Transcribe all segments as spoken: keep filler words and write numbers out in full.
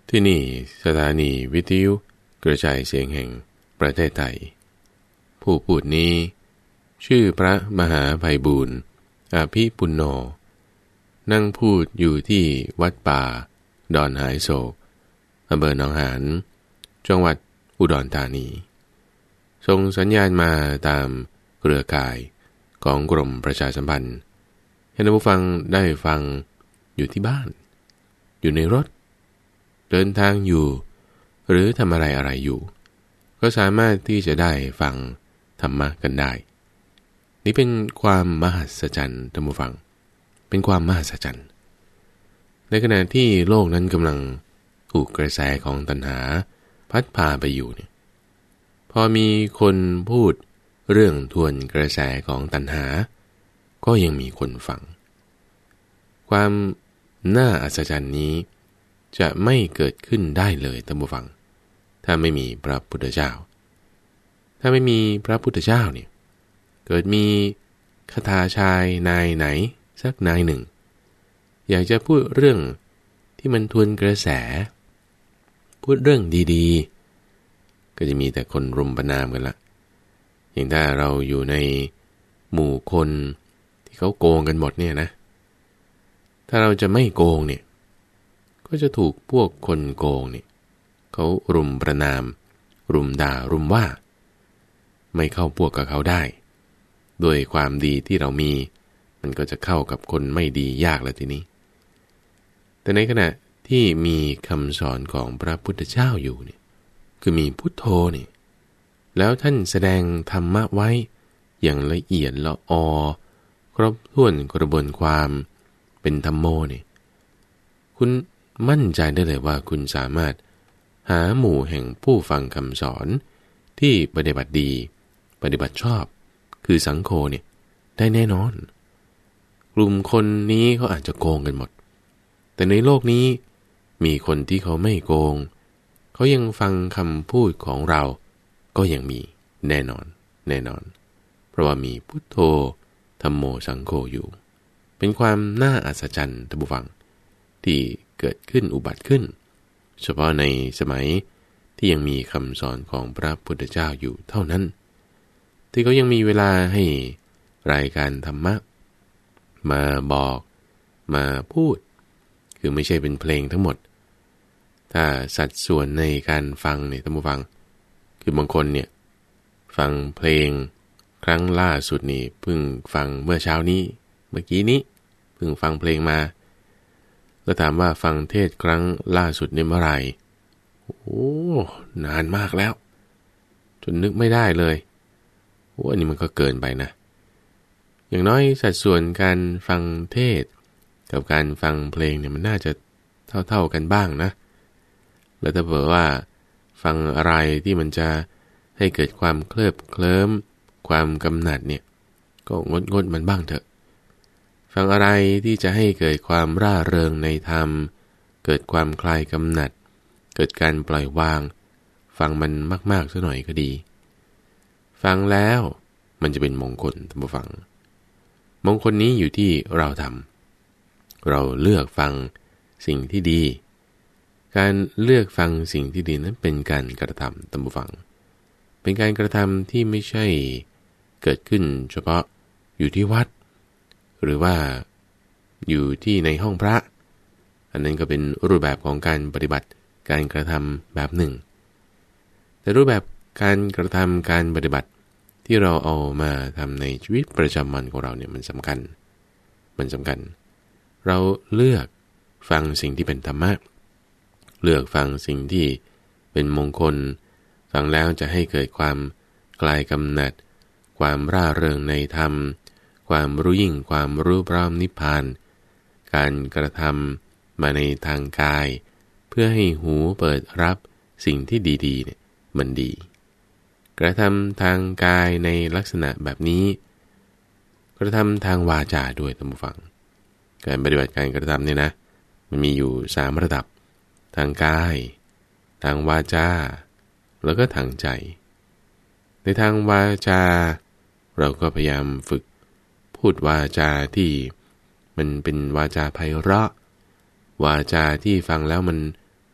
ที่นี่สถานีวิทยุกระจายเสียงแห่งประเทศไทยผู้พูดนี้ชื่อพระมหาไพบูลย์อาภิปุณโญนั่งพูดอยู่ที่วัดป่าดอนหายโศกอำเภอหนองหานจังหวัดอุดรธานีส่งสัญญาณมาตามเครือข่ายของกรมประชาสัมพันธ์ให้ท่านผู้ฟังได้ฟังอยู่ที่บ้านอยู่ในรถเดินทางอยู่หรือทำอะไรอะไรอยู่ก็สามารถที่จะได้ฟังธรรมะกันได้นี่เป็นความมหัศจรรย์ท่านผู้ฟังเป็นความมหัศจรรย์ในขณะที่โลกนั้นกำลังถูกกระแสของตัณหาพัดพาไปอยู่เนี่ยพอมีคนพูดเรื่องทวนกระแสของตัณหาก็ยังมีคนฟังความน่าอัศจรรย์นี้จะไม่เกิดขึ้นได้เลยท่านผู้ฟังถ้าไม่มีพระพุทธเจ้าถ้าไม่มีพระพุทธเจ้าเนี่ยเกิดมีคทาชายนายไหนสักนายหนึ่งอยากจะพูดเรื่องที่มันทวนกระแสพูดเรื่องดีๆก็จะมีแต่คนรุมประณามกันละอย่างถ้าเราอยู่ในหมู่คนที่เขาโกงกันหมดเนี่ยนะถ้าเราจะไม่โกงเนี่ยก็จะถูกพวกคนโกงเนี่ยเขารุมประณามรุมด่ารุมว่าไม่เข้าพวกกับเขาได้ด้วยความดีที่เรามีมันก็จะเข้ากับคนไม่ดียากแล้วทีนี้แต่ในขณะที่มีคำสอนของพระพุทธเจ้าอยู่เนี่ยคือมีพุทโธเนี่ยแล้วท่านแสดงธรรมะไว้อย่างละเอียดละออครบถ้วนกระบวนความเป็นธรรมโมเนี่ยคุณมั่นใจได้เลยว่าคุณสามารถหาหมู่แห่งผู้ฟังคำสอนที่ปฏิบัติดีปฏิบัติชอบคือสังโฆเนี่ยได้แน่นอนกลุ่มคนนี้เขาอาจจะโกงกันหมดแต่ในโลกนี้มีคนที่เขาไม่โกงเขายังฟังคำพูดของเราก็ยังมีแน่นอนแน่นอนเพราะว่ามีพุทโธธัมโมสังโฆอยู่เป็นความน่าอัศจรรย์ท่านผู้ฟังที่เกิดขึ้นอุบัติขึ้นเฉพาะในสมัยที่ยังมีคำสอนของพระพุทธเจ้าอยู่เท่านั้นที่เขายังมีเวลาให้รายการธรรมะมาบอกมาพูดคือไม่ใช่เป็นเพลงทั้งหมดถ้าสัดส่วนในการฟังเนี่ยท่านผู้ฟังคือบางคนเนี่ยฟังเพลงครั้งล่าสุดนี่เพิ่งฟังเมื่อเช้านี้เมื่อกี้นี้เพิ่งฟังเพลงมาก็ถามว่าฟังเทศครั้งล่าสุดเนี่ยเมื่อไหร่โอ้นานมากแล้วจนนึกไม่ได้เลยโอ้อันนี้มันก็เกินไปนะอย่างน้อยสัดส่วนการฟังเทศกับการฟังเพลงเนี่ยมันน่าจะเท่าๆกันบ้างนะแล้วถ้าเผื่อว่าฟังอะไรที่มันจะให้เกิดความเคลิบเคลิ้มความกำหนัดเนี่ยก็งดงดมันบ้างเถอะฟังอะไรที่จะให้เกิดความร่าเริงในธรรมเกิดความคลายกำหนัดเกิดการปล่อยวางฟังมันมากๆสักหน่อยก็ดีฟังแล้วมันจะเป็นมงคลท่านผู้ฟังมงคลนี้อยู่ที่เราทำเราเลือกฟังสิ่งที่ดีการเลือกฟังสิ่งที่ดีนั้นเป็นการกระทำท่านผู้ฟังเป็นการกระทำที่ไม่ใช่เกิดขึ้นเฉพาะอยู่ที่วัดหรือว่าอยู่ที่ในห้องพระอันนั้นก็เป็นรูปแบบของการปฏิบัติการกระทำแบบหนึ่งแต่รูปแบบการกระทำการปฏิบัติที่เราเอามาทำในชีวิตประจำวันของเราเนี่ยมันสำคัญมันสำคัญเราเลือกฟังสิ่งที่เป็นธรรมะเลือกฟังสิ่งที่เป็นมงคลฟังแล้วจะให้เกิดความคลายกำหนัดความร่าเริงในธรรมความรู้ยิ่งความรู้พร้อมนิพพานการกระทำมาในทางกายเพื่อให้หูเปิดรับสิ่งที่ดีๆเนี่ยมันดีกระทำทางกายในลักษณะแบบนี้กระทำทางวาจาด้วยท่านผู้ฟังการปฏิบัติการกระทำเนี่ยนะมันมีอยู่สามระดับทางกายทางวาจาแล้วก็ทางใจในทางวาจาเราก็พยายามฝึกพูดวาจาที่มันเป็นวาจาไพเราะวาจาที่ฟังแล้วมัน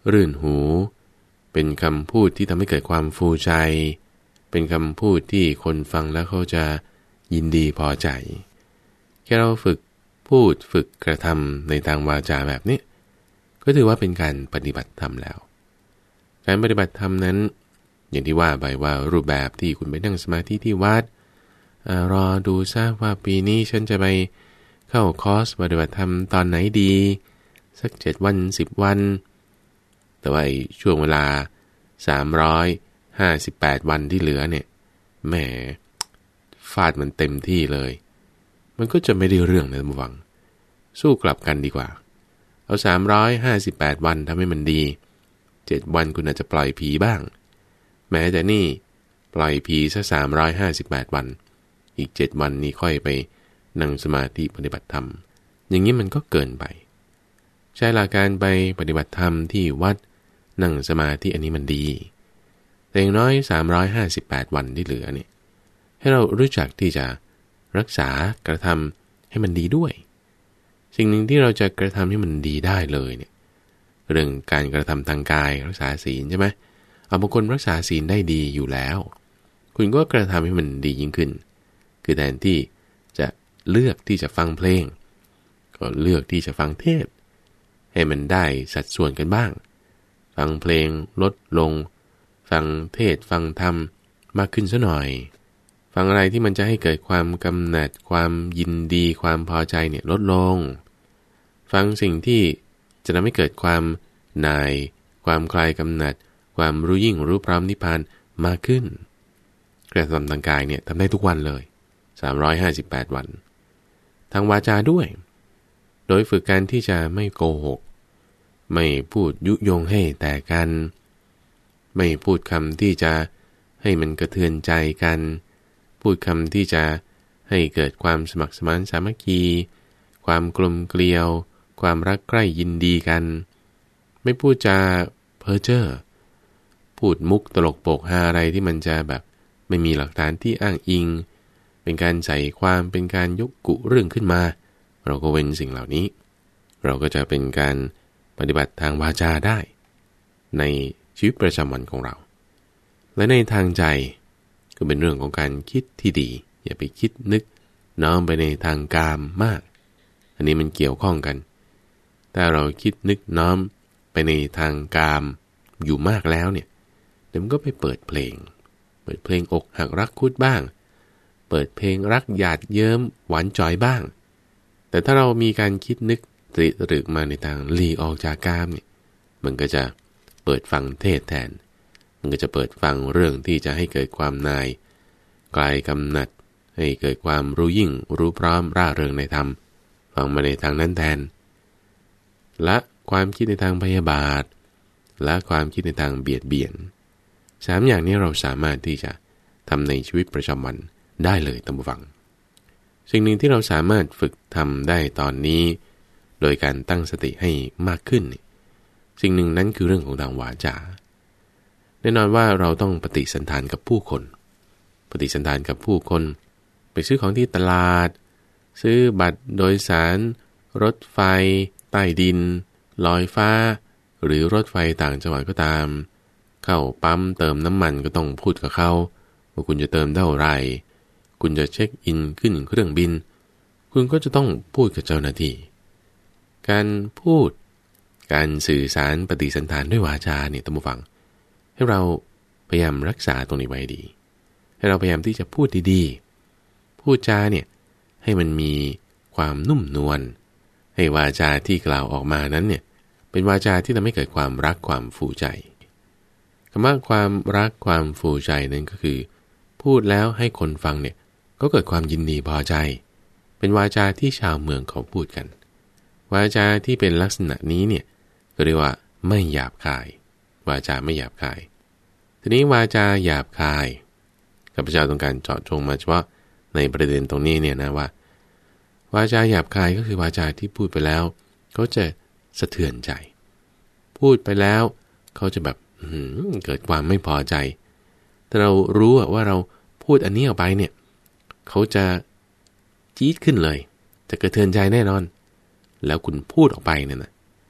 รื่นหูเป็นคำพูดที่ทำให้เกิดความฟูใจเป็นคำพูดที่คนฟังแล้วเขาจะยินดีพอใจแค่เราฝึกพูดฝึกกระทำในทางวาจาแบบนี้ก็ถือว่าเป็นการปฏิบัติธรรมแล้วการปฏิบัติธรรมนั้นอย่างที่ว่าไปว่ารูปแบบที่คุณไปนั่งสมาธิที่วัดรอดูซะว่าปีนี้ฉันจะไปเข้าคอร์สปฏิบัติธรรมตอนไหนดีสักเจ็ดวันสิบวันแต่ว่าช่วงเวลาสามร้อยห้าสิบแปดวันที่เหลือเนี่ยแหมฟาดมันเต็มที่เลยมันก็จะไม่ได้เรื่องนะมึงสู้กลับกันดีกว่าเอาสามร้อยห้าสิบแปดวันทำให้มันดีเจ็ดวันคุณอาจจะปล่อยผีบ้างแม้แต่นี่ปล่อยผีซะสามร้อยห้าสิบแปดวันอีกเจ็ดวันนี้ค่อยไปนั่งสมาธิปฏิบัติธรรมอย่างนี้มันก็เกินไปใช่หลักการไปปฏิบัติธรรมที่วัดนั่งสมาธิอันนี้มันดีแต่อย่างน้อยสามร้อยห้าสิบแปดวันที่เหลือเนี่ยให้เรารู้จักที่จะรักษากระทำให้มันดีด้วยสิ่งหนึ่งที่เราจะกระทำให้มันดีได้เลยเนี่ยเรื่องการกระทำทางกายรักษาศีลใช่ไหมเอาบางคนรักษาศีลได้ดีอยู่แล้วคุณก็กระทำให้มันดียิ่งขึ้นคือแทนที่จะเลือกที่จะฟังเพลงก็เลือกที่จะฟังเทศให้มันได้สัดส่วนกันบ้างฟังเพลงลดลงฟังเทศฟังธรรมมากขึ้นซะหน่อยฟังอะไรที่มันจะให้เกิดความกำหนัดความยินดีความพอใจเนี่ยลดลงฟังสิ่งที่จะทำให้เกิดความนายความคลายกำหนัดความรู้ยิ่งรู้พร้อมนิพพานมากขึ้นกระทำทางกายเนี่ยทำได้ทุกวันเลยสามร้อยห้าสิบแปดวันทางวาจาด้วยโดยฝึกการที่จะไม่โกหกไม่พูดยุยงให้แต่กันไม่พูดคำที่จะให้มันกระเทือนใจกันพูดคำที่จะให้เกิดความสมัครสมานสามัคคีความกลมเกลียวความรักใคร่ยินดีกันไม่พูดจาเพ้อเจ้อพูดมุกตลกโปกฮาอะไรที่มันจะแบบไม่มีหลักฐานที่อ้างอิงเป็นการใส่ความเป็นการยกกุเรื่องขึ้นมาเราก็เว้นสิ่งเหล่านี้เราก็จะเป็นการปฏิบัติทางวาจาได้ในชีวิตประจำวันของเราและในทางใจก็เป็นเรื่องของการคิดที่ดีอย่าไปคิดนึกน้อมไปในทางกามมากอันนี้มันเกี่ยวข้องกันถ้าเราคิดนึกน้อมไปในทางกามอยู่มากแล้วเนี่ยเดี๋ยวมันก็ไปเปิดเพลงเปิดเพลงอกหักรักคุดบ้างเปิดเพลงรักหยาดเยิ้มหวานจ่อยบ้างแต่ถ้าเรามีการคิดนึกตริตรึกมาในทางหลีกออกจากกามเนี่ยมันก็จะเปิดฟังเทศแทนมันก็จะเปิดฟังเรื่องที่จะให้เกิดความนายกลายกำหนัดให้เกิดความรู้ยิ่งรู้พร้อมร่าเริงในธรรมฟังมาในทางนั้นแทนและความคิดในทางพยาบาทและความคิดในทางเบียดเบียนสามอย่างนี้เราสามารถที่จะทำในชีวิตประจำวันได้เลยตามฟังสิ่งหนึ่งที่เราสามารถฝึกทำได้ตอนนี้โดยการตั้งสติให้มากขึ้นสิ่งหนึ่งนั้นคือเรื่องของทางวาจาแน่นอนว่าเราต้องปฏิสันถานกับผู้คนปฏิสันถานกับผู้คนไปซื้อของที่ตลาดซื้อบัตรโดยสารรถไฟใต้ดินลอยฟ้าหรือรถไฟต่างจังหวัดก็ตามเข้าปั๊มเติมน้ำมันก็ต้องพูดกับเขาว่าคุณจะเติมเท่าไหร่คุณจะเช็คอินขึ้นเครื่องบินคุณก็จะต้องพูดกับเจ้าหน้าที่การพูดการสื่อสารปฏิสันถานด้วยวาจาเนี่ยท่านผู้ฟังให้เราพยายามรักษาตรงนี้ไว้ดีให้เราพยายามที่จะพูดดีๆพูดจาเนี่ยให้มันมีความนุ่มนวลให้วาจาที่กล่าวออกมานั้นเนี่ยเป็นวาจาที่ทำให้เกิดความรักความฟูใจคำว่าความรักความฟูใจนั้นก็คือพูดแล้วให้คนฟังเนี่ยก็เกิดความยินดีพอใจเป็นวาจาที่ชาวเมืองเขาพูดกันวาจาที่เป็นลักษณะนี้เนี่ยก็เรียกว่าไม่หยาบคายวาจาไม่หยาบคายทีนี้วาจาหยาบคายข้าพเจ้าต้องการเจาะจงมาเฉพาะในประเด็นตรงนี้เนี่ยนะว่าวาจาหยาบคายก็คือวาจาที่พูดไปแล้วเขาจะสะเทือนใจพูดไปแล้วเขาจะแบบเกิดความไม่พอใจแต่เรารู้ว่าเราพูดอันนี้ออกไปเนี่ยเขาจะจี๊ดขึ้นเลยจะกระเทือนใจแน่นอนแล้วคุณพูดออกไปเนี่ยนะ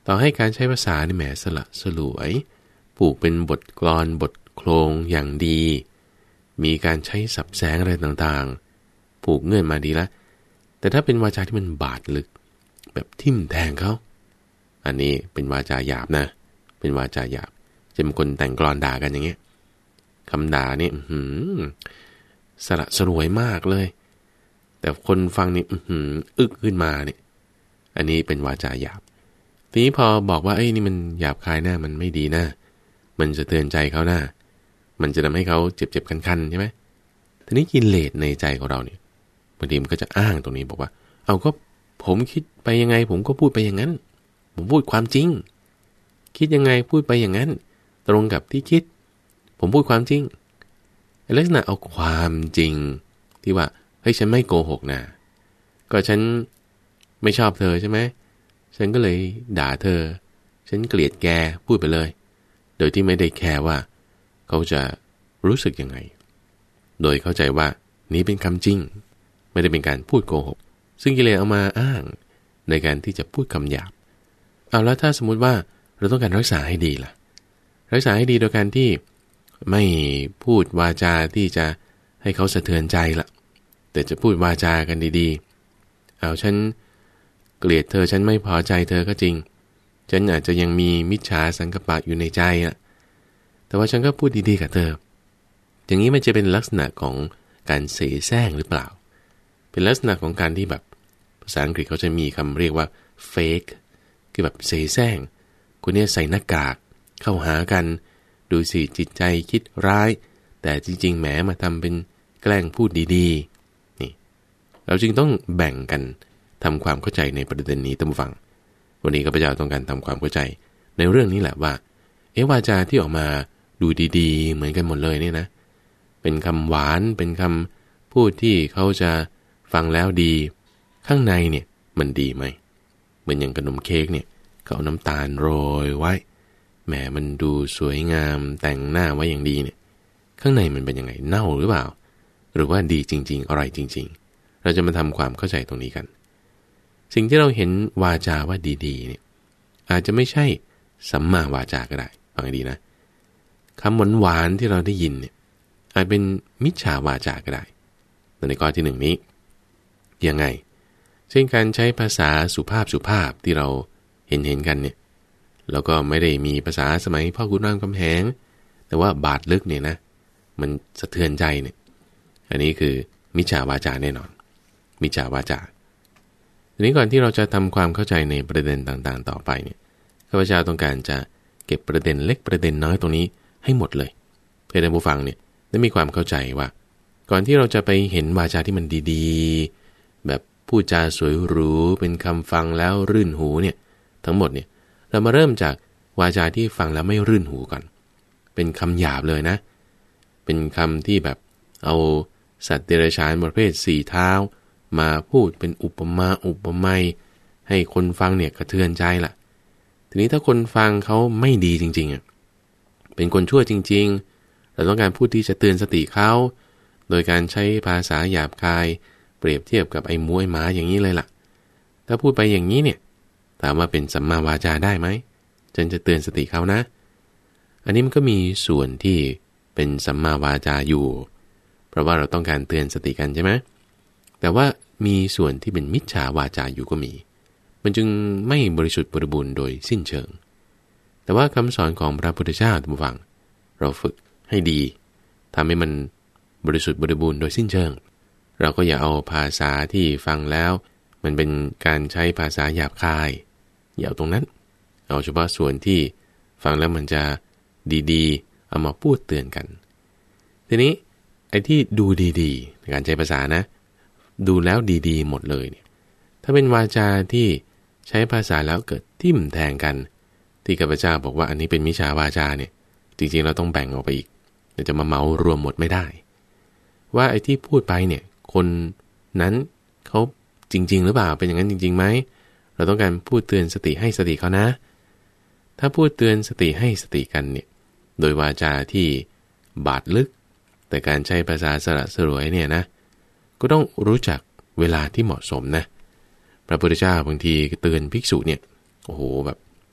ต่อให้การใช้ภาษานี่แหมสละสลวยผูกเป็นบทกลอนบทโครงอย่างดีมีการใช้สับแสงอะไรต่างๆผูกเงื่อนมาดีละแต่ถ้าเป็นวาจาที่มันบาดลึกแบบทิ่มแทงเขาอันนี้เป็นวาจาหยาบนะเป็นวาจาหยาบจะเป็นคนแต่งกลอนด่ากันอย่างเงี้ยคำด่านี่หืมสละสลวยมากเลยแต่คนฟังนี่หืมอึกขึ้นมาเนี่ยอันนี้เป็นวาจาหยาบทีนี้พอบอกว่าเอ้ยนี่มันหยาบคายนะมันไม่ดีนะมันจะเตือนใจเขานะมันจะทำให้เขาเจ็บๆคันๆใช่ไหมทีนี้กิเลสในใจของเราเนี่ยบางทีมันก็จะอ้างตรงนี้บอกว่าเอาก็ผมคิดไปยังไงผมก็พูดไปอย่างนั้นผมพูดความจริงคิดยังไงพูดไปอย่างนั้นตรงกับที่คิดผมพูดความจริงลักษณะเอาความจริงที่ว่าเฮ้ยฉันไม่โกหกนะก็ฉันไม่ชอบเธอใช่ไหมฉันก็เลยด่าเธอฉันเกลียดแกพูดไปเลยโดยที่ไม่ได้แคร์ว่าเขาจะรู้สึกยังไงโดยเข้าใจว่านี้เป็นคำจริงไม่ได้เป็นการพูดโกหกซึ่งกิเลสเอามาอ้างในการที่จะพูดคำหยาบเอาแล้วถ้าสมมุติว่าเราต้องการรักษาให้ดีล่ะรักษาให้ดีโดยการที่ไม่พูดวาจาที่จะให้เขาสะเทือนใจล่ะแต่จะพูดวาจากันดีๆเอาฉันเกลียดเธอฉันไม่พอใจเธอก็จริงฉันอาจจะยังมีมิจฉาสังกัปปะอยู่ในใจอ่ะแต่ว่าฉันก็พูดดีๆกับเธออย่างนี้มันจะเป็นลักษณะของการเสแสร้งหรือเปล่าเป็นลักษณะของการที่แบบภาษาอังกฤษเขาจะมีคำเรียกว่า fake คือแบบเสแสร้งคนนี้ใส่หน้ากากเข้าหากันดูสิจิตใจคิดร้ายแต่จริงๆแหมมาทำเป็นแกล้งพูดดีๆนี่เราจึงต้องแบ่งกันทำความเข้าใจในประเด็นนี้ตั้งฟังวันนี้ข้าพเจ้าต้องการทำความเข้าใจในเรื่องนี้แหละว่าเอ๊ะวาจาที่ออกมาดูดีๆเหมือนกันหมดเลยเนี่ยนะเป็นคำหวานเป็นคำพูดที่เขาจะฟังแล้วดีข้างในเนี่ยมันดีไหมเหมือนอย่างขนมเค้กเนี่ยเขาเอาน้ำตาลโรยไว้แหมมันดูสวยงามแต่งหน้าไว้อย่างดีเนี่ยข้างในมันเป็นยังไงเน่าหรือเปล่าหรือว่าดีจริงๆอร่อยจริงๆเราจะมาทำความเข้าใจตรงนี้กันสิ่งที่เราเห็นวาจาว่าดีๆเนี่ยอาจจะไม่ใช่สัมมาวาจาก็ได้ฟังให้ดีนะคำหวานๆที่เราได้ยินเนี่ยอาจเป็นมิจฉาวาจาก็ได้ในข้อที่หนึ่งนี้ยังไงเช่นการใช้ภาษาสุภาพสุภาพที่เราเห็นเห็นกันเนี่ยแล้วก็ไม่ได้มีภาษาสมัยพ่อขุนรามคำแหงแต่ว่าบาดลึกเนี่ยนะมันสะเทือนใจเนี่ยอันนี้คือมิจฉาวาจาแน่นอนมิจฉาวาจาทีนี้ก่อนที่เราจะทำความเข้าใจในประเด็นต่างๆต่อไปเนี่ยข้าพเจ้าต้องการจะเก็บประเด็นเล็กประเด็นน้อยตรงนี้ให้หมดเลยเพื่อให้ผู้ฟังเนี่ยได้มีความเข้าใจว่าก่อนที่เราจะไปเห็นวาจาที่มันดีๆแบบพูดจาสวยหรูเป็นคำฟังแล้วรื่นหูเนี่ยทั้งหมดเนี่ยเรามาเริ่มจากวาจาที่ฟังแล้วไม่รื่นหูก่อนเป็นคำหยาบเลยนะเป็นคำที่แบบเอาสัตว์เดรัจฉานประเภทสี่เท้ามาพูดเป็นอุปมาอุปไมยให้คนฟังเนี่ยกระเทือนใจล่ะทีนี้ถ้าคนฟังเขาไม่ดีจริงๆอ่ะเป็นคนชั่วจริงๆเราต้องการพูดที่จะเตือนสติเขาโดยการใช้ภาษาหยาบคายเปรียบเทียบกับไอ้หมูไอ้หมาอย่างนี้เลยล่ะถ้าพูดไปอย่างนี้เนี่ยถามว่าเป็นสัมมาวาจาได้ไหมฉันจะเตือนสติเขานะอันนี้มันก็มีส่วนที่เป็นสัมมาวาจาอยู่เพราะว่าเราต้องการเตือนสติกันใช่ไหมแต่ว่ามีส่วนที่เป็นมิจฉาวาจาอยู่ก็มีมันจึงไม่บริสุทธิ์บริบูรณ์โดยสิ้นเชิงแต่ว่าคำสอนของพระพุทธเจ้าท่านผู้ฟังเราฝึกให้ดีทำให้มันบริสุทธิ์บริบูรณ์โดยสิ้นเชิงเราก็อย่าเอาภาษาที่ฟังแล้วมันเป็นการใช้ภาษาหยาบคายอย่าเอาตรงนั้นเอาเฉพาะส่วนที่ฟังแล้วมันจะดีๆเอามาพูดเตือนกันทีนี้ไอ้ที่ดูดีๆในการใช้ภาษานะดูแล้วดีๆหมดเลยเนี่ยถ้าเป็นวาจาที่ใช้ภาษาแล้วเกิดทิ่มแทงกันที่ข้าพเจ้าบอกว่าอันนี้เป็นมิจฉาวาจาเนี่ยจริงๆเราต้องแบ่งออกไปอีกเดี๋ยวจะมาเมารวมหมดไม่ได้ว่าไอ้ที่พูดไปเนี่ยคนนั้นเขาจริงๆหรือเปล่าเป็นอย่างนั้นจริงๆไหมเราต้องการพูดเตือนสติให้สติเขานะถ้าพูดเตือนสติให้สติกันเนี่ยโดยวาจาที่บาดลึกแต่การใช้ภาษาสละสลวยเนี่ยนะก็ต้องรู้จักเวลาที่เหมาะสมนะพระพุทธเจ้าบางทีเตือนภิกษุเนี่ยโอ้โหแบบ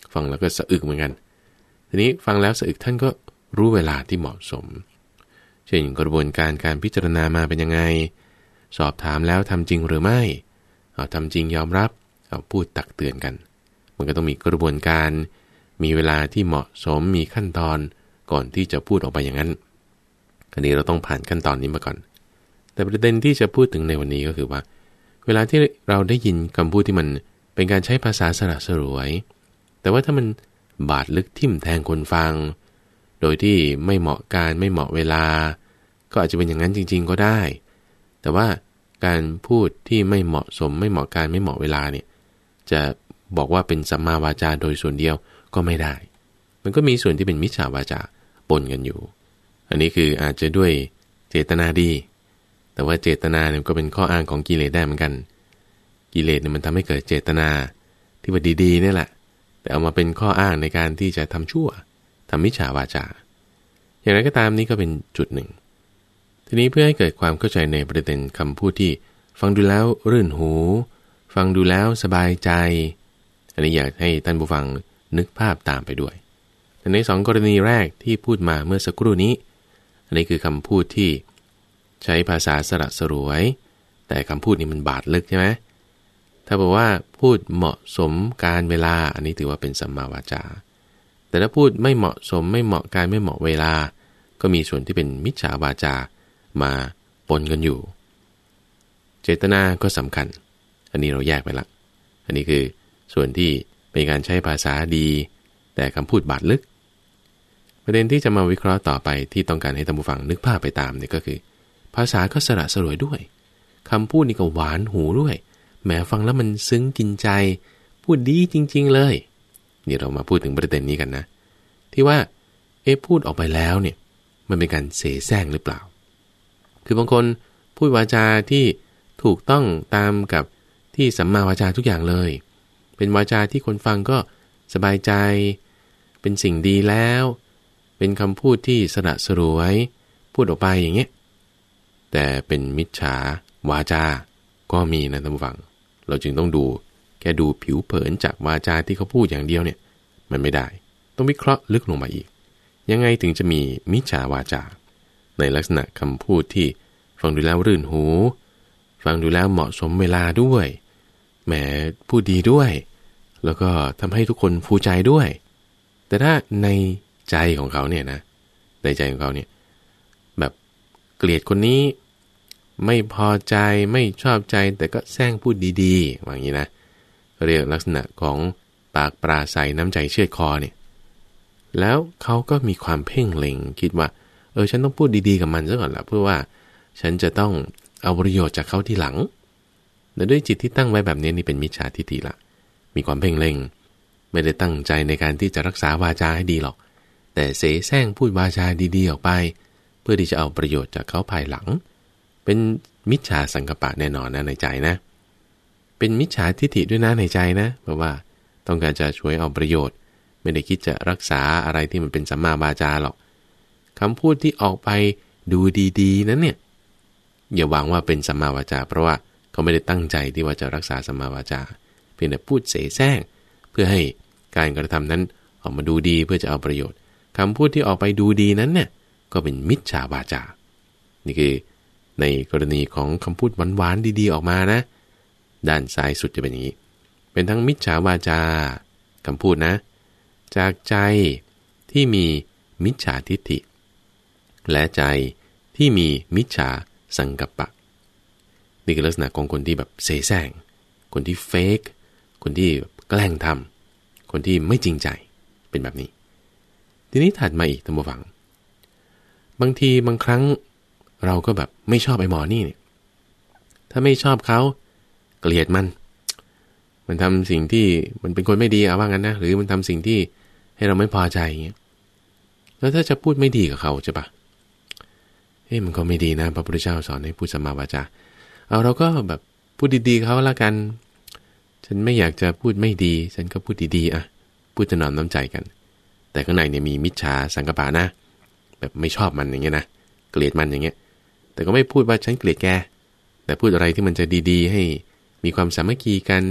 ฟังแล้วก็สะอึกเหมือนกันทีนี้ฟังแล้วสะอึกท่านก็รู้เวลาที่เหมาะสมเช่นกระบวนการการพิจารณามาเป็นยังไงสอบถามแล้วทำจริงหรือไม่เอาทำจริงยอมรับเอาพูดตักเตือนกันมันก็ต้องมีกระบวนการมีเวลาที่เหมาะสมมีขั้นตอนก่อนที่จะพูดออกไปอย่างนั้นอันนี้เราต้องผ่านขั้นตอนนี้มาก่อนแต่ประเด็นที่จะพูดถึงในวันนี้ก็คือว่าเวลาที่เราได้ยินคำพูดที่มันเป็นการใช้ภาษาสละสลวยแต่ว่าถ้ามันบาดลึกทิ่มแทงคนฟังโดยที่ไม่เหมาะการไม่เหมาะเวลาก็อาจจะเป็นอย่างนั้นจริงๆก็ได้แต่ว่าการพูดที่ไม่เหมาะสมไม่เหมาะการไม่เหมาะเวลาเนี่ยจะบอกว่าเป็นสัมมาวาจาโดยส่วนเดียวก็ไม่ได้มันก็มีส่วนที่เป็นมิจฉาวาจาปนกันอยู่อันนี้คืออาจจะด้วยเจตนาดีแต่ว่าเจตนาเนี่ยก็เป็นข้ออ้างของกิเลสได้เหมือนกันกิเลสเนี่ยมันทำให้เกิดเจตนาที่ว่าดีๆนี่แหละแต่เอามาเป็นข้ออ้างในการที่จะทำชั่วทำมิจฉาวาจาอย่างไรก็ตามนี้ก็เป็นจุดหนึ่งทีนี้เพื่อให้เกิดความเข้าใจในประเด็นคำพูดที่ฟังดูแล้วรื่นหูฟังดูแล้วสบายใจอันนี้อยากให้ท่านผู้ฟังนึกภาพตามไปด้วยแต่ในสองกรณีแรกที่พูดมาเมื่อสักครู่นี้อันนี้คือคำพูดที่ใช้ภาษาสละสลวยแต่คำพูดนี้มันบาดลึกใช่ไหมถ้าบอกว่าพูดเหมาะสมการเวลาอันนี้ถือว่าเป็นสัมมาวาจาแต่ถ้าพูดไม่เหมาะสมไม่เหมาะการไม่เหมาะเวลาก็มีส่วนที่เป็นมิจฉาวาจามาปนกันอยู่เจตนาก็สำคัญอันนี้เราแยกไปละอันนี้คือส่วนที่เป็นการใช้ภาษาดีแต่คำพูดบาดลึกประเด็นที่จะมาวิเคราะห์ต่อไปที่ต้องการให้ท่านผู้ฟังนึกภาพไปตามเนี่ยก็คือภาษาก็สละสลวยด้วยคำพูดนี่ก็หวานหูด้วยแหมฟังแล้วมันซึ้งกินใจพูดดีจริงๆเลยนี่เรามาพูดถึงประเด็นนี้กันนะที่ว่าเอ๊ะพูดออกไปแล้วเนี่ยมันเป็นการเสแสร้งหรือเปล่าคือบางคนพูดวาจาที่ถูกต้องตามกับที่สัมมาวาจาทุกอย่างเลยเป็นวาจาที่คนฟังก็สบายใจเป็นสิ่งดีแล้วเป็นคำพูดที่สละสลวยพูดออกไปอย่างเงี้ยแต่เป็นมิจฉาวาจาก็มีนะท่านผู้ฟังเราจึงต้องดูแค่ดูผิวเผินจากวาจาที่เขาพูดอย่างเดียวเนี่ยมันไม่ได้ต้องวิเคราะห์ลึกลงมาอีกยังไงถึงจะมีมิจฉาวาจาในลักษณะคำพูดที่ฟังดูแล้วรื่นหูฟังดูแล้วเหมาะสมเวลาด้วยแหมพูดดีด้วยแล้วก็ทำให้ทุกคนภูใจด้วยแต่ถ้าในใจของเขาเนี่ยนะในใจของเขาเนี่ยแบบเกลียดคนนี้ไม่พอใจไม่ชอบใจแต่ก็แซงพูดดีๆว่าอย่างนี้นะเรียกลักษณะของปากปราศัยน้ำใจเชือดคอเนี่ยแล้วเขาก็มีความเพ่งเล็งคิดว่าเออฉันต้องพูดดีๆกับมันซะก่อนละเพื่อว่าฉันจะต้องเอาประโยชน์จากเขาทีหลังแต่ด้วยจิตที่ตั้งไว้แบบนี้นี่เป็นมิจฉาทิฏฐิละมีความเพ่งเล็งไม่ได้ตั้งใจในการที่จะรักษาวาจาให้ดีหรอกแต่เสแสร้งพูดวาจาดีๆออกไปเพื่อที่จะเอาประโยชน์จากเขาภายหลังเป็นมิจฉาสังกัปปะแน่นอนนะในใจนะเป็นมิจฉาทิฏฐิด้วยนะในใจนะเพราะว่าต้องการจะช่วยเอาประโยชน์ไม่ได้คิดจะรักษาอะไรที่มันเป็นสัมมาวาจาหรอกคำพูดที่ออกไปดูดีๆนั้นเนี่ยอย่าหวังว่าเป็นสัมมาวาจาเพราะว่าเขาไม่ได้ตั้งใจที่ว่าจะรักษาสัมมาวาจาเพียงแต่พูดเสแสร้งเพื่อให้การกระทำนั้นออกมาดูดีเพื่อจะเอาประโยชน์คำพูดที่ออกไปดูดีนั้นเนี่ยก็เป็นมิจฉาวาจานี่คือในกรณีของคำพูดหวานๆดีๆออกมานะด้านซ้ายสุดจะเป็นอย่างนี้เป็นทั้งมิจฉาวาจาคำพูดนะจากใจที่มีมิจฉาทิฏฐิและใจที่มีมิจฉาสังกัปปะนี่คือลักษณะของคนที่แบบเสแสร้งคนที่เฟกคนที่แกล้งทำคนที่ไม่จริงใจเป็นแบบนี้ทีนี้ถัดมาอีกท่านผู้ฟังบางทีบางครั้งเราก็แบบไม่ชอบไอ้หมอนี่เนี่ยถ้าไม่ชอบเขาเกลียดมันมันทำสิ่งที่มันเป็นคนไม่ดีเอาว่างั้นนะหรือมันทำสิ่งที่ให้เราไม่พอใจอย่างเงี้ยแล้วถ้าจะพูดไม่ดีกับเขาใช่ปะเฮ้ยมันก็ไม่ดีนะพระพุทธเจ้าสอนให้พูดสัมมาวาจาเอาเราก็แบบพูดดีๆเขาละกันฉันไม่อยากจะพูดไม่ดีฉันก็พูดดีๆอ่ะพูดถนอมน้ำใจกันแต่ข้างในเนี่ยมีมิจฉาสังกัปปะนะแบบไม่ชอบมันอย่างเงี้ยนะเกลียดมันอย่างเงี้ยแต่ก็ไม่พูดว่าฉันเกลียดแกแต่พูดอะไรที่มันจะดีๆให้มีความสามัคคีกัน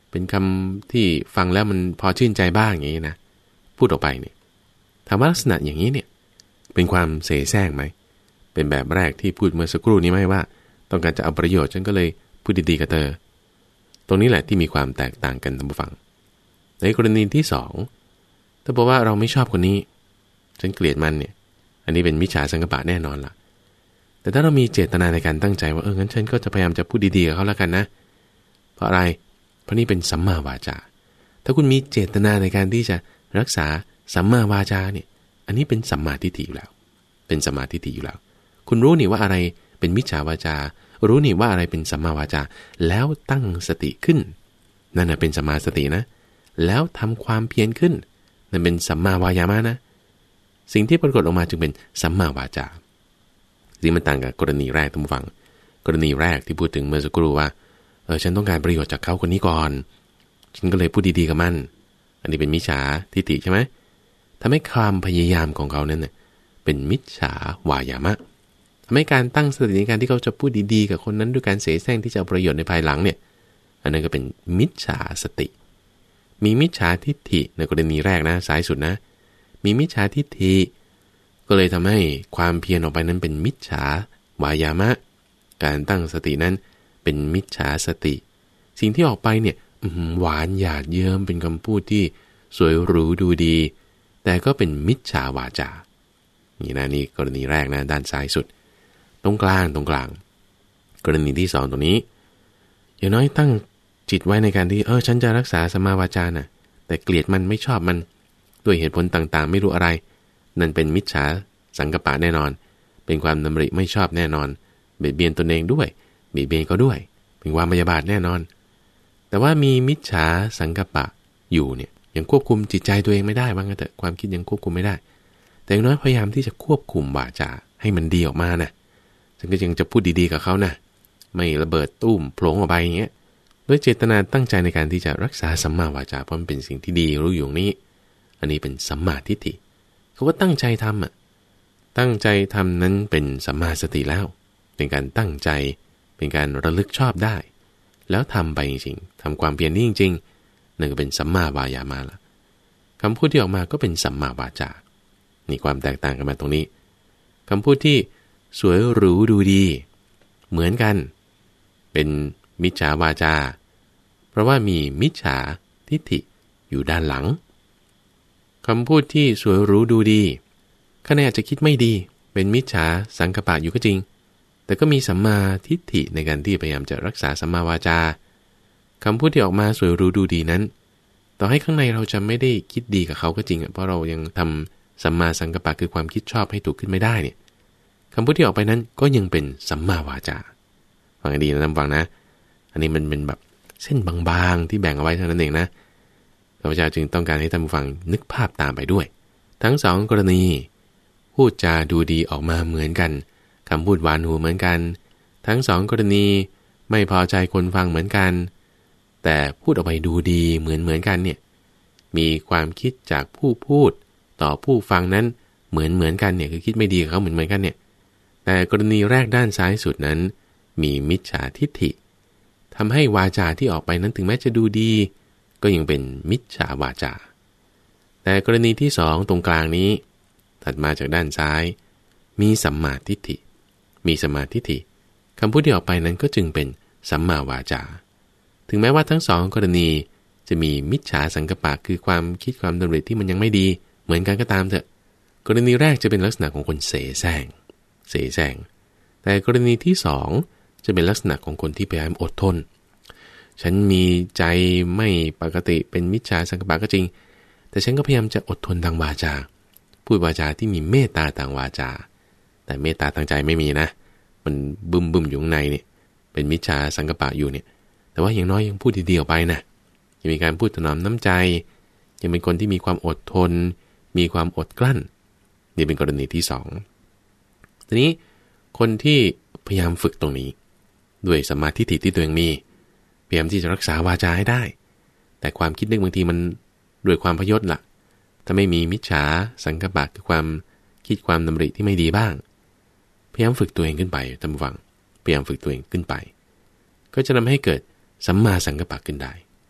เป็นคำที่ฟังแล้วมันพอชื่นใจบ้างอย่างนี้นะพูดออกไปเนี่ยถามว่าลักษณะอย่างนี้เนี่ยเป็นความเสแสร้งไหมเป็นแบบแรกที่พูดเมื่อสักครู่นี้ไหมว่าต้องการจะเอาประโยชน์ฉันก็เลยพูดดีๆกับเธอตรงนี้แหละที่มีความแตกต่างกันท่านผู้ฟังในกรณีที่สองถ้าบอกว่าเราไม่ชอบคนนี้ฉันเกลียดมันเนี่ยอันนี้เป็นมิจฉาสังกัปปะแน่นอนล่ะแต่ถ้าเรามีเจตนาในการตั้งใจว่าเอองั้นฉันก็จะพยายามจะพูดดีๆกับเขาแล้วกันนะเพราะอะไรเพราะนี่เป็นสัมมาวาจาถ้าคุณมีเจตนาในการที่จะรักษาสัมมาวาจาเนี่ยอันนี้เป็นสัมมาทิฏฐิอยู่แล้วเป็นสัมมาทิฏฐิอยู่แล้วคุณรู้นี่ว่าอะไรเป็นมิจฉาวาจารู้นี่ว่าอะไรเป็นสัมมาวาจาแล้วตั้งสติขึ้นนั่นน่ะเป็นสัมมาสตินะแล้วทำความเพียรขึ้นนั่นเป็นสัมมาวายามะนะสิ่งที่ปรากฏออกมาจึงเป็นสัมมาวาจาที่มันต่างกับกรณีแรกท่านผู้ฟังกรณีแรกที่พูดถึงเมื่อสักครู่ว่าเออฉันต้องการประโยชน์จากเขาคนนี้ก่อนฉันก็เลยพูดดีๆกับมันอันนี้เป็นมิจฉาทิฏฐิใช่ไหมทำให้ความพยายามของเขานั้นเน่ยเป็นมิจฉาวายามะทำให้การตั้งสติในการที่เขาจะพูดดีๆกับคนนั้นด้วยการเสแสร้งที่จะเอาประโยชน์ในภายหลังเนี่ยอันนั้นก็เป็นมิจฉาสติมีมิจฉาทิฏฐิในกรณีแรกนะสายสุดนะมีมิจฉาทิฏฐิก็เลยทำให้ความเพียรออกไปนั้นเป็นมิจฉาวายามะการตั้งสตินั้นเป็นมิจฉาสติสิ่งที่ออกไปเนี่ยหวานหยาดเยิ้มเป็นคำพูดที่สวยหรูดูดีแต่ก็เป็นมิจฉาวาจานี่นะนี่กรณีแรกนะด้านซ้ายสุดตรงกลางตรงกลางกรณีที่สองตรงนี้อย่างน้อยตั้งจิตไว้ในการที่เออฉันจะรักษาสัมมาวาจานะแต่เกลียดมันไม่ชอบมันด้วยเหตุผลต่างๆไม่รู้อะไรนั่นเป็นมิจฉาสังกัปปะแน่นอนเป็นความดำริไม่ชอบแน่นอนเบียดเบียนตนเองด้วยเบียดเบียนก็ด้วยเป็นความพยาบาทแน่นอนแต่ว่ามีมิจฉาสังกัปปะอยู่เนี่ยยังควบคุมจิตใจตัวเองไม่ได้ว่างั้นแต่ความคิดยังควบคุมไม่ได้แต่อย่างน้อยพยายามที่จะควบคุมวาจาให้มันดีออกมานะฉันก็ยังจะพูดดีๆกับเขานะไม่ระเบิดตุ้มโผล่ออกไปอย่างเงี้ยด้วยเจตนาตั้งใจในการที่จะรักษาสัมมาวาจาเพราะมันเป็นสิ่งที่ดีรู้อยู่นี้อันนี้เป็นสัมมาทิฏฐิเขาว่าตั้งใจทำอ่ะตั้งใจทำนั้นเป็นสัมมาสติแล้วเป็นการตั้งใจเป็นการระลึกชอบได้แล้วทำไปจริงๆทำความเพียรนี่จริงๆนั่นก็เป็นสัมมาวายามะละคำพูดที่ออกมาก็เป็นสัมมาวาจานี่ความแตกต่างกันมาตรงนี้คำพูดที่สวยหรูดูดีเหมือนกันเป็นมิจฉาวาจาเพราะว่ามีมิจฉาทิฏฐิอยู่ด้านหลังคำพูดที่สวยหรูดูดีข้างในอาจจะคิดไม่ดีเป็นมิจฉาสังกัปปะอยู่ก็จริงแต่ก็มีสัมมาทิฏฐิในการที่พยายามจะรักษาสัมมาวาจาคำพูดที่ออกมาสวยหรูดูดีนั้นต่อให้ข้างในเราจะไม่ได้คิดดีกับเขาก็จริงเพราะเรายังทำสัมมาสังกัปปะคือความคิดชอบให้ถูกขึ้นไม่ได้เนี่ยคำพูดที่ออกไปนั้นก็ยังเป็นสัมมาวาจาฟังให้ดีนะท่านฟังนะอันนี้มันเป็นแบบเส้นบางๆที่แบ่งเอาไว้เท่านั้นเองนะข้าพเจ้าจึงต้องการให้ท่านผู้ฟังนึกภาพตามไปด้วยทั้งสองกรณีพูดจาดูดีออกมาเหมือนกันคำพูดหวานหูเหมือนกันทั้งสองกรณีไม่พอใจคนฟังเหมือนกันแต่พูดออกไปดูดีเหมือนเหมือนกันเนี่ยมีความคิดจากผู้พูดต่อผู้ฟังนั้นเหมือนเหมือนกันเนี่ยคือคิดไม่ดีกับเขาเหมือนเหมือนกันเนี่ยแต่กรณีแรกด้านซ้ายสุดนั้นมีมิจฉาทิฏฐิทำให้วาจาที่ออกไปนั้นถึงแม้จะดูดีก็ยังเป็นมิจฉาวาจาแต่กรณีที่สองตรงกลางนี้ถัดมาจากด้านซ้ายมีสัมมาทิฏฐิมีสัมมาทิฏฐิคำพูดที่ออกไปนั้นก็จึงเป็นสัมมาวาจาถึงแม้ว่าทั้งสองกรณีจะมีมิจฉาสังกัปปะคือความคิดความดำริที่มันยังไม่ดีเหมือนกันก็ตามเถอะกรณีแรกจะเป็นลักษณะของคนเสแสร้งเสแสร้งแต่กรณีที่สองจะเป็นลักษณะของคนที่พยายามอดทนฉันมีใจไม่ปกติเป็นมิจฉาสังกัปปะก็จริงแต่ฉันก็พยายามจะอดทนทางวาจาพูดวาจาที่มีเมตตาทางวาจาแต่เมตตาทางใจไม่มีนะมันบึมบึมอยู่ข้างในเนี่ยเป็นมิจฉาสังกัปปะอยู่เนี่ยแต่ว่าอย่างน้อยยังพูดดีๆออกไปนะยังมีการพูดถนอมน้ำใจยังเป็นคนที่มีความอดทนมีความอดกลั้นนี่เป็นกรณีที่สองทีนี้คนที่พยายามฝึกตรงนี้ด้วยสัมมาทิฏฐิที่ตัวเองมีพยายามที่จะรักษาวาจาให้ได้แต่ความคิดนึกบางทีมันด้วยความพยศล่ะถ้าไม่มีมิจฉาสังกัปปะคือความคิดความดำริที่ไม่ดีบ้างพยายามฝึกตัวเองขึ้นไปท่านผู้ฟังพยายามฝึกตัวเองขึ้นไปก็จะทำให้เกิดสัมมาสังกัปปะขึ้นได้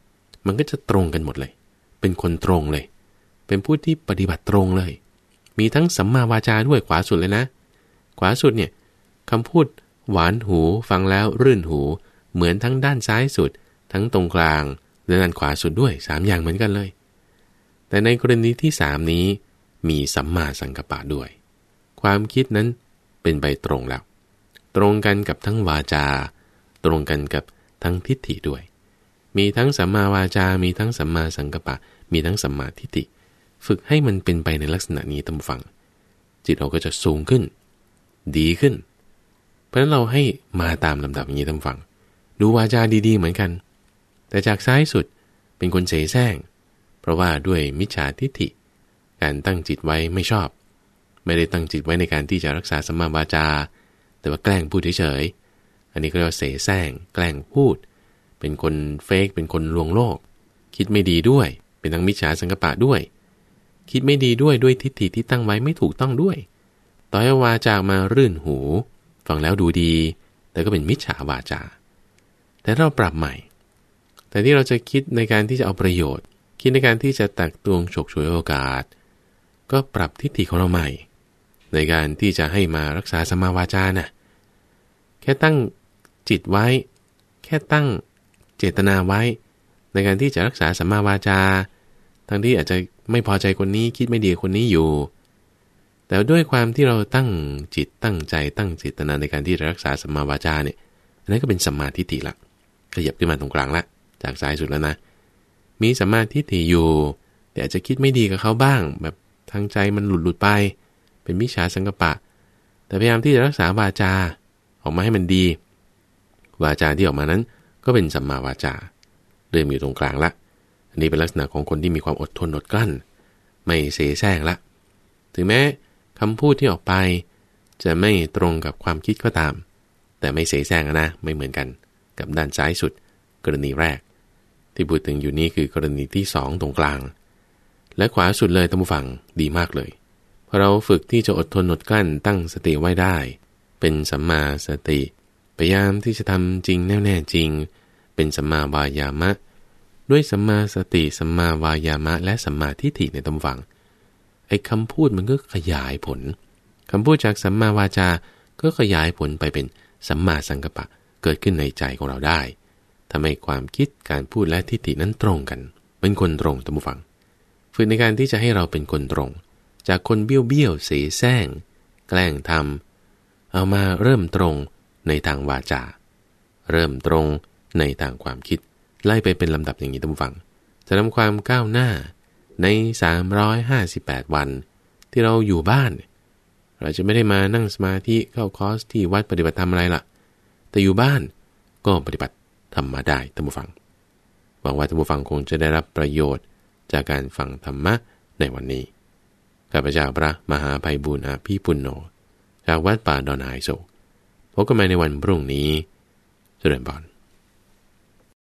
มันก็จะตรงกันหมดเลยเป็นคนตรงเลยเป็นผู้ที่ปฏิบัติตรงเลยมีทั้งสัมมาวาจาด้วยขวาสุดเลยนะขวาสุดเนี่ยคำพูดหวานหูฟังแล้วรื่นหูเหมือนทั้งด้านซ้ายสุดทั้งตรงกลางและด้านขวาสุดด้วยสามอย่างเหมือนกันเลยแต่ในกรณีที่สามนี้มีสัมมาสังกัปปะด้วยความคิดนั้นเป็นไปตรงแล้วตรงกันกับทั้งวาจาตรงกันกับทั้งทิฏฐิด้วยมีทั้งสัมมาวาจามีทั้งสัมมาสังกัปปะมีทั้งสัมมาทิฏฐิฝึกให้มันเป็นไปในลักษณะนี้ตามฟังจิตเราก็จะสูงขึ้นดีขึ้นเพราะฉะนั้นเราให้มาตามลำดับอย่างนี้ตามฟังดูวาจาดีๆเหมือนกันแต่จากซ้ายสุดเป็นคนเสแสร้งเพราะว่าด้วยมิจฉาทิฏฐิการตั้งจิตไว้ไม่ชอบไม่ได้ตั้งจิตไว้ในการที่จะรักษาสัมมาวาจาแต่ว่าแกล้งพูดเฉยๆอันนี้ก็เรียกว่าเสแสร้งแกล้งพูดเป็นคนเฟกเป็นคนลวงโลกคิดไม่ดีด้วยเป็นทั้งมิจฉาสังกัปปะด้วยคิดไม่ดีด้วยด้วยทิฏฐิที่ตั้งไว้ไม่ถูกต้องด้วยต่อให้วาจามารื่นหูฟังแล้วดูดีแต่ก็เป็นมิจฉาวาจาแต่เราปรับใหม่แต่ที่เราจะคิดในการที่จะเอาประโยชน์คิดในการที่จะตักตวงฉกฉวยโอกาสก็ปรับทิฏฐิของเราใหม่ในการที่จะให้มารักษาสัมมาวาจานะแค่ตั้งจิตไว้แค่ตั้งเจตนาไว้ในการที่จะรักษาสัมมาวาจาทั้งที่อาจจะไม่พอใจคนนี้คิดไม่ดีคนนี้อยู่แต่ด้วยความที่เราตั้งจิตตั้งใจตั้งเจตนาในการที่จะรักษาสัมมาวาจาเนี่ยอันนั้นก็เป็นสัมมาทิฏฐิละขยับขึ้นมาตรงกลางละจากซ้ายสุดแล้วนะมีสัมมาทิฏฐิอยู่แต่อาจจะคิดไม่ดีกับเขาบ้างแบบทางใจมันหลุดหลุดไปเป็นมิจฉาสังกัปปะแต่พยายามที่จะรักษาวาจาออกมาให้มันดีวาจาที่ออกมานั้นก็เป็นสัมมาวาจาเริ่มอยู่ตรงกลางละอันนี้เป็นลักษณะของคนที่มีความอดทนอดกลั้นไม่เสแสร้งละถึงแม้คำพูดที่ออกไปจะไม่ตรงกับความคิดก็ตามแต่ไม่เสแสร้งนะไม่เหมือนกันกับด้านซ้ายสุดกรณีแรกที่พูดถึงอยู่นี้คือกรณีที่สองตรงกลางและขวาสุดเลยท่านผู้ฟังดีมากเลยพอเราฝึกที่จะอดทนอดกลั้นตั้งสติไว้ได้เป็นสัมมาสติพยายามที่จะทำจริงแน่แน่จริงเป็นสัมมาวายามะด้วยสัมมาสติสัมมาวายามะและสัมมาทิฏฐิในตำฝังไอ้คำพูดมันก็ขยายผลคำพูดจากสัมมาวาจาก็ขยายผลไปเป็นสัมมาสังกัปปะเกิดขึ้นในใจของเราได้ทำให้ความคิดการพูดและทิฏฐินั้นตรงกันเป็นคนตรงตามฟังฝึกในการที่จะให้เราเป็นคนตรงจากคนเบี้ยวเบี้ยวเสแสร้งแกล้งทำเอามาเริ่มตรงในทางวาจาเริ่มตรงในทางความคิดไล่ไปเป็นลำดับอย่างนี้ตามฟังจะนำความก้าวหน้าในสามร้อยห้าสิบแปดวันที่เราอยู่บ้านเราจะไม่ได้มานั่งสมาธิเข้าคอร์สที่วัดปฏิบัติธรรมอะไรล่ะแต่อยู่บ้านก็ปฏิบัติธรรมมาได้ท่านผู้ฟังหวังว่าท่านผู้ฟังคงจะได้รับประโยชน์จากการฟังธรรมะในวันนี้ข้าพเจ้าพระมหาไพบูลย์อาภีปุณโญจากวัดป่าดอนหายโศกพบกันใหม่ในวันพรุ่งนี้เจริญพร